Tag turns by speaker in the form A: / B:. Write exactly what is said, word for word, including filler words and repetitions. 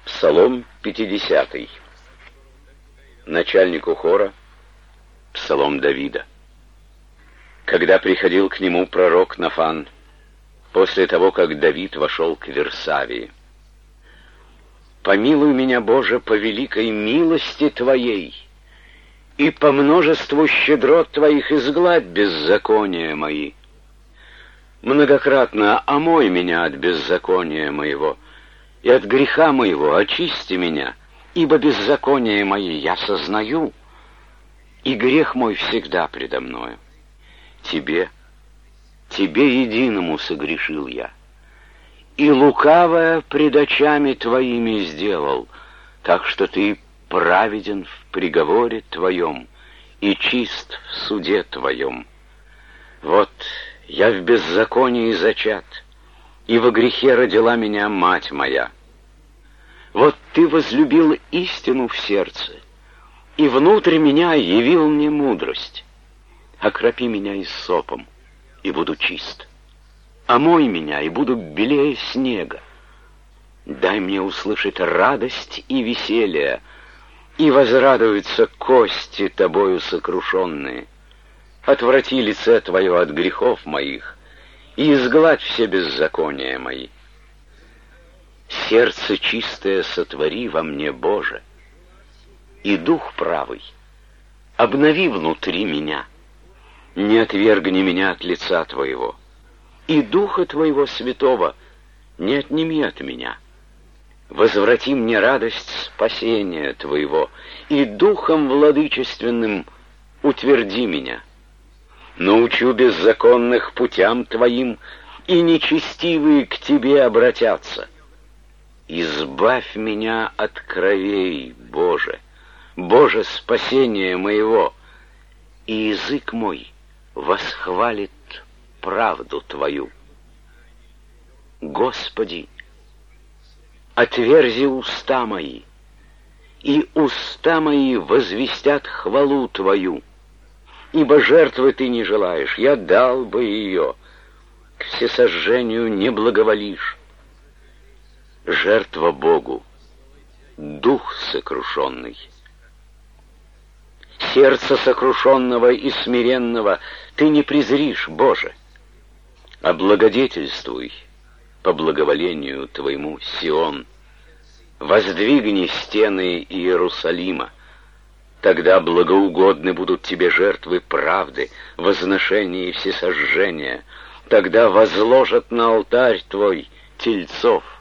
A: Псалом пятидесятый. Начальнику хора, псалом Давида. Когда приходил к нему пророк Нафан, после того, как Давид вошел к Версавии: «Помилуй меня, Боже, по великой милости Твоей, и по множеству щедрот Твоих изгладь беззакония мои. Многократно омой меня от беззакония моего, и от греха моего очисти меня, ибо беззаконие мои я сознаю, и грех мой всегда предо мною. Тебе, Тебе единому согрешил я, и лукавое пред очами Твоими сделал, так что Ты праведен в приговоре Твоем и чист в суде Твоем. Вот я в беззаконии зачат, и во грехе родила меня мать моя. Вот Ты возлюбил истину в сердце, и внутрь меня явил мне мудрость. Окропи меня иссопом, и буду чист. Омой меня, и буду белее снега. Дай мне услышать радость и веселье, и возрадуются кости Тобою сокрушенные. Отврати лице Твое от грехов моих, и изгладь все беззакония мои. Сердце чистое сотвори во мне, Боже, и дух правый обнови внутри меня. Не отвергни меня от лица Твоего, и Духа Твоего Святого не отними от меня. Возврати мне радость спасения Твоего, и Духом владычественным утверди меня. Научу беззаконных путям Твоим, и нечестивые к Тебе обратятся. Избавь меня от кровей, Боже, Боже, спасение моего, и язык мой восхвалит правду Твою. Господи, отверзи уста мои, и уста мои возвестят хвалу Твою. Ибо жертвы Ты не желаешь, я дал бы ее, к всесожжению не благоволишь. Жертва Богу — дух сокрушенный. Сердце сокрушенного и смиренного Ты не презришь, Боже. Облагодетельствуй по благоволению Твоему Сион. Воздвигни стены Иерусалима. Тогда благоугодны будут Тебе жертвы правды, возношения и всесожжения. Тогда возложат на алтарь Твой тельцов.